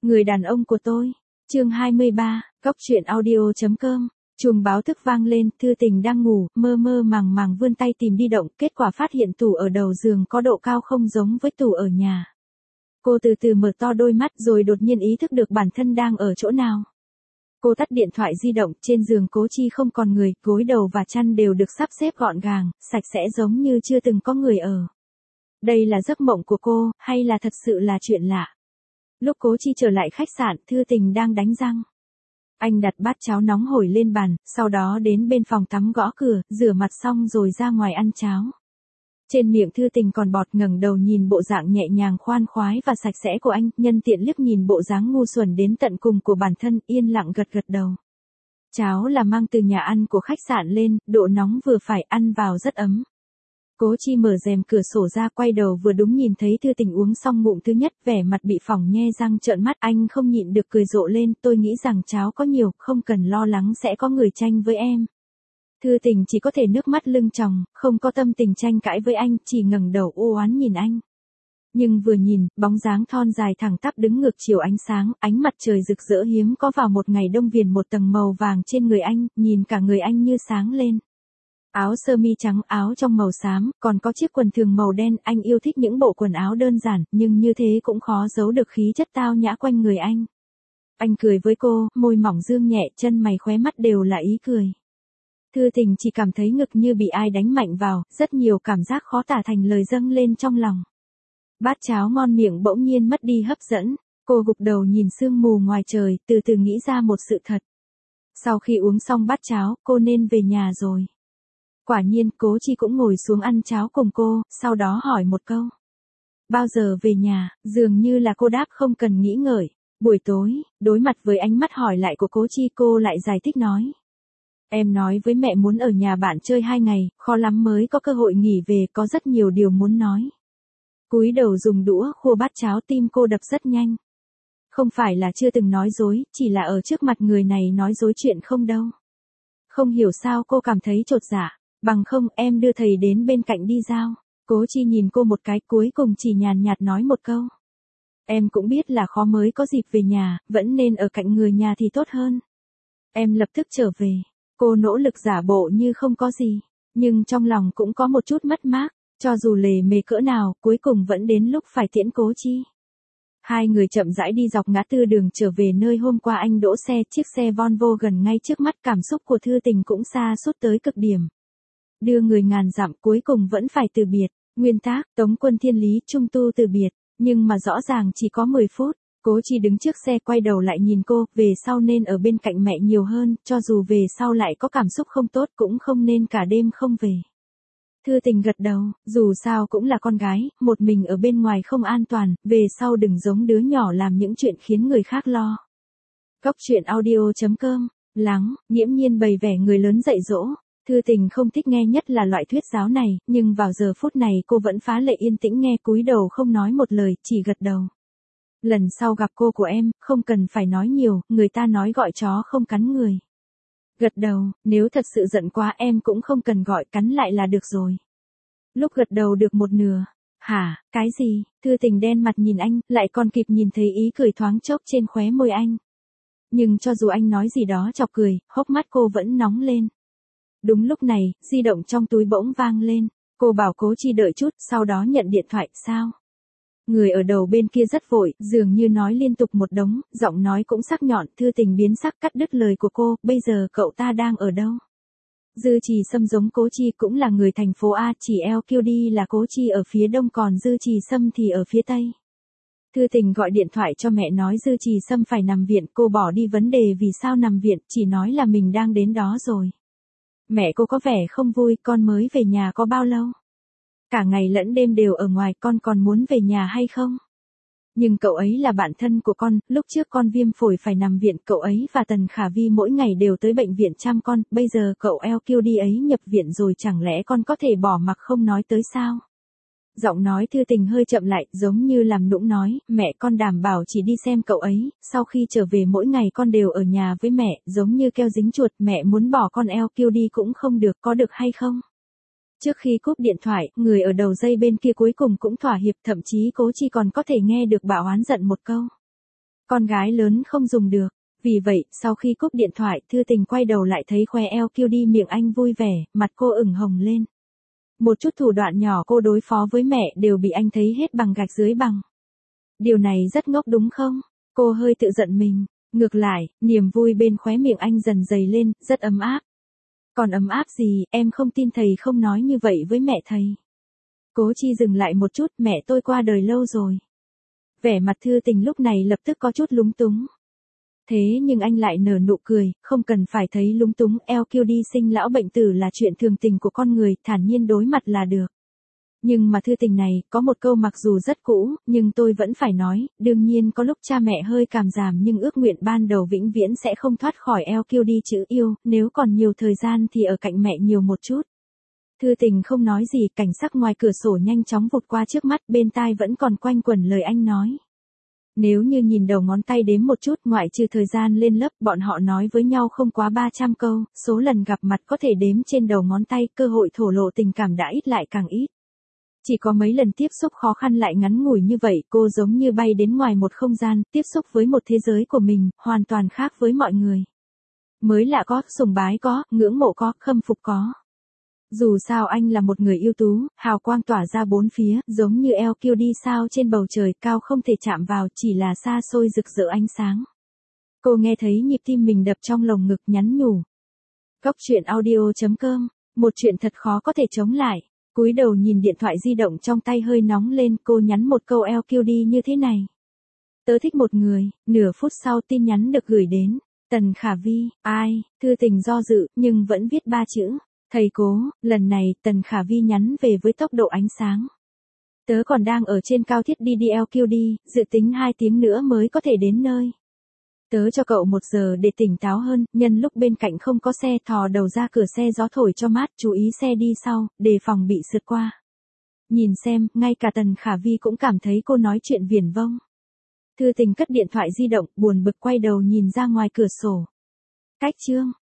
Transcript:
Người đàn ông của tôi. Chương 23, Góc truyện audio.com. Chuông báo thức vang lên, Thư Tình đang ngủ, mơ mơ màng màng vươn tay tìm đi động, kết quả phát hiện tủ ở đầu giường có độ cao không giống với tủ ở nhà. Cô từ từ mở to đôi mắt rồi đột nhiên ý thức được bản thân đang ở chỗ nào. Cô tắt điện thoại di động, trên giường Cố Chi không còn người, gối đầu và chăn đều được sắp xếp gọn gàng, sạch sẽ giống như chưa từng có người ở. Đây là giấc mộng của cô, hay là thật sự là chuyện lạ? Lúc Cố Chi trở lại khách sạn, Thư Tình đang đánh răng. Anh đặt bát cháo nóng hổi lên bàn, sau đó đến bên phòng tắm gõ cửa, rửa mặt xong rồi ra ngoài ăn cháo. Trên miệng Thư Tình còn bọt, ngẩng đầu nhìn bộ dạng nhẹ nhàng khoan khoái và sạch sẽ của anh, nhân tiện liếc nhìn bộ dáng ngu xuẩn đến tận cùng của bản thân, yên lặng gật gật đầu. Cháo là mang từ nhà ăn của khách sạn lên, độ nóng vừa phải, ăn vào rất ấm. Cố Chi mở rèm cửa sổ ra, quay đầu vừa đúng nhìn thấy Thư Tình uống xong ngụm thứ nhất, vẻ mặt bị phỏng nhe răng trợn mắt, anh không nhịn được cười rộ lên, tôi nghĩ rằng cháo có nhiều, không cần lo lắng sẽ có người tranh với em. Thư Tình chỉ có thể nước mắt lưng tròng, không có tâm tình tranh cãi với anh, chỉ ngẩng đầu u oán nhìn anh. Nhưng vừa nhìn, bóng dáng thon dài thẳng tắp đứng ngược chiều ánh sáng, ánh mặt trời rực rỡ hiếm có vào một ngày đông viền một tầng màu vàng trên người anh, nhìn cả người anh như sáng lên. Áo sơ mi trắng, áo trong màu xám, còn có chiếc quần thường màu đen, anh yêu thích những bộ quần áo đơn giản, nhưng như thế cũng khó giấu được khí chất tao nhã quanh người anh. Anh cười với cô, môi mỏng dương nhẹ, chân mày khóe mắt đều là ý cười. Thư Tình chỉ cảm thấy ngực như bị ai đánh mạnh vào, rất nhiều cảm giác khó tả thành lời dâng lên trong lòng. Bát cháo ngon miệng bỗng nhiên mất đi hấp dẫn, cô gục đầu nhìn sương mù ngoài trời, từ từ nghĩ ra một sự thật. Sau khi uống xong bát cháo, cô nên về nhà rồi. Quả nhiên, Cố Chi cũng ngồi xuống ăn cháo cùng cô, sau đó hỏi một câu. Bao giờ về nhà, dường như là cô đáp không cần nghĩ ngợi. Buổi tối, đối mặt với ánh mắt hỏi lại của Cố Chi, cô lại giải thích nói. Em nói với mẹ muốn ở nhà bạn chơi 2 ngày, khó lắm mới có cơ hội nghỉ về, có rất nhiều điều muốn nói. Cúi đầu dùng đũa khua bát cháo, tim cô đập rất nhanh. Không phải là chưa từng nói dối, chỉ là ở trước mặt người này nói dối chuyện không đâu. Không hiểu sao cô cảm thấy chột dạ. Bằng không, em đưa thầy đến bên cạnh đi giao. Cố Chi nhìn cô một cái, cuối cùng chỉ nhàn nhạt nói một câu. Em cũng biết là khó mới có dịp về nhà, vẫn nên ở cạnh người nhà thì tốt hơn. Em lập tức trở về. Cô nỗ lực giả bộ như không có gì, nhưng trong lòng cũng có một chút mất mát, cho dù lề mề cỡ nào, cuối cùng vẫn đến lúc phải tiễn Cố Chi. Hai người chậm rãi đi dọc ngã tư đường trở về nơi hôm qua anh đỗ xe, chiếc xe Volvo gần ngay trước mắt, cảm xúc của Thư Tình cũng sa sút tới cực điểm. Đưa người ngàn dặm cuối cùng vẫn phải từ biệt, nguyên tác, Tống Quân Thiên Lý Trung Tu từ biệt, nhưng mà rõ ràng chỉ có 10 phút, Cố Chi đứng trước xe quay đầu lại nhìn cô, về sau nên ở bên cạnh mẹ nhiều hơn, cho dù về sau lại có cảm xúc không tốt cũng không nên cả đêm không về. Thư Tình gật đầu, dù sao cũng là con gái, một mình ở bên ngoài không an toàn, về sau đừng giống đứa nhỏ làm những chuyện khiến người khác lo. Góc truyện audio.com, lắng, nghiễm nhiên bày vẻ người lớn dạy dỗ. Thư Tình không thích nghe nhất là loại thuyết giáo này, nhưng vào giờ phút này cô vẫn phá lệ yên tĩnh nghe, cúi đầu không nói một lời, chỉ gật đầu. Lần sau gặp cô của em, không cần phải nói nhiều, người ta nói gọi chó không cắn người. Gật đầu, nếu thật sự giận quá em cũng không cần gọi, cắn lại là được rồi. Lúc gật đầu được một nửa. Hả, cái gì? Thư Tình đen mặt nhìn anh, lại còn kịp nhìn thấy ý cười thoáng chốc trên khóe môi anh. Nhưng cho dù anh nói gì đó chọc cười, hốc mắt cô vẫn nóng lên. Đúng lúc này, di động trong túi bỗng vang lên, cô bảo Cố Chi đợi chút, sau đó nhận điện thoại, sao? Người ở đầu bên kia rất vội, dường như nói liên tục một đống, giọng nói cũng sắc nhọn, Thư Tình biến sắc cắt đứt lời của cô, bây giờ cậu ta đang ở đâu? Dư Trì Sâm giống Cố Chi cũng là người thành phố A, chỉ LQD là Cố Chi ở phía đông còn Dư Trì Sâm thì ở phía tây. Thư Tình gọi điện thoại cho mẹ nói Dư Trì Sâm phải nằm viện, cô bỏ đi vấn đề vì sao nằm viện, chỉ nói là mình đang đến đó rồi. Mẹ cô có vẻ không vui, con mới về nhà có bao lâu? Cả ngày lẫn đêm đều ở ngoài, con còn muốn về nhà hay không? Nhưng cậu ấy là bạn thân của con, lúc trước con viêm phổi phải nằm viện, cậu ấy và Tần Khả Vi mỗi ngày đều tới bệnh viện chăm con, bây giờ cậu LQD ấy nhập viện rồi, chẳng lẽ con có thể bỏ mặc không nói tới sao? Giọng nói Thư Tình hơi chậm lại, giống như làm nũng nói, mẹ con đảm bảo chỉ đi xem cậu ấy, sau khi trở về mỗi ngày con đều ở nhà với mẹ, giống như keo dính chuột, mẹ muốn bỏ con LQD cũng không được, có được hay không? Trước khi cúp điện thoại, người ở đầu dây bên kia cuối cùng cũng thỏa hiệp, thậm chí Cố Chi còn có thể nghe được bà oán giận một câu. Con gái lớn không dùng được. Vì vậy, sau khi cúp điện thoại, Thư Tình quay đầu lại thấy khoe eo kêu đi miệng anh vui vẻ, mặt cô ửng hồng lên. Một chút thủ đoạn nhỏ cô đối phó với mẹ đều bị anh thấy hết bằng gạch dưới bằng. Điều này rất ngốc đúng không? Cô hơi tự giận mình. Ngược lại, niềm vui bên khóe miệng anh dần dày lên, rất ấm áp. Còn ấm áp gì, em không tin thầy không nói như vậy với mẹ thầy. Cố Chi dừng lại một chút, mẹ tôi qua đời lâu rồi. Vẻ mặt Thư Tình lúc này lập tức có chút lúng túng. Thế nhưng anh lại nở nụ cười, không cần phải thấy lúng túng, LQD sinh lão bệnh tử là chuyện thường tình của con người, thản nhiên đối mặt là được. Nhưng mà Thư Tình này, có một câu mặc dù rất cũ, nhưng tôi vẫn phải nói, đương nhiên có lúc cha mẹ hơi cảm giảm nhưng ước nguyện ban đầu vĩnh viễn sẽ không thoát khỏi LQD chữ yêu, nếu còn nhiều thời gian thì ở cạnh mẹ nhiều một chút. Thư Tình không nói gì, cảnh sắc ngoài cửa sổ nhanh chóng vụt qua trước mắt, bên tai vẫn còn quanh quẩn lời anh nói. Nếu như nhìn đầu ngón tay đếm một chút, ngoại trừ thời gian lên lớp, bọn họ nói với nhau không quá 300 câu, số lần gặp mặt có thể đếm trên đầu ngón tay, cơ hội thổ lộ tình cảm đã ít lại càng ít. Chỉ có mấy lần tiếp xúc khó khăn lại ngắn ngủi như vậy, cô giống như bay đến ngoài một không gian, tiếp xúc với một thế giới của mình, hoàn toàn khác với mọi người. Mới lạ có, sùng bái có, ngưỡng mộ có, khâm phục có. Dù sao anh là một người ưu tú, hào quang tỏa ra bốn phía, giống như LQD sao trên bầu trời cao không thể chạm vào, chỉ là xa xôi rực rỡ ánh sáng. Cô nghe thấy nhịp tim mình đập trong lồng ngực, nhắn nhủ. Cốc truyện audio.com, một chuyện thật khó có thể chống lại. Cúi đầu nhìn điện thoại di động trong tay hơi nóng lên, cô nhắn một câu LQD như thế này. Tớ thích một người, nửa phút sau tin nhắn được gửi đến. Tần Khả Vi, ai, Thư Tình do dự, nhưng vẫn viết 3 chữ. Thầy cố, lần này, Tần Khả Vi nhắn về với tốc độ ánh sáng. Tớ còn đang ở trên cao thiết đi LQD, dự tính 2 tiếng nữa mới có thể đến nơi. Tớ cho cậu 1 giờ để tỉnh táo hơn, nhân lúc bên cạnh không có xe thò đầu ra cửa xe gió thổi cho mát, chú ý xe đi sau, đề phòng bị sượt qua. Nhìn xem, ngay cả Tần Khả Vi cũng cảm thấy cô nói chuyện viển vông. Thư Tình cất điện thoại di động, buồn bực quay đầu nhìn ra ngoài cửa sổ. Cách chương.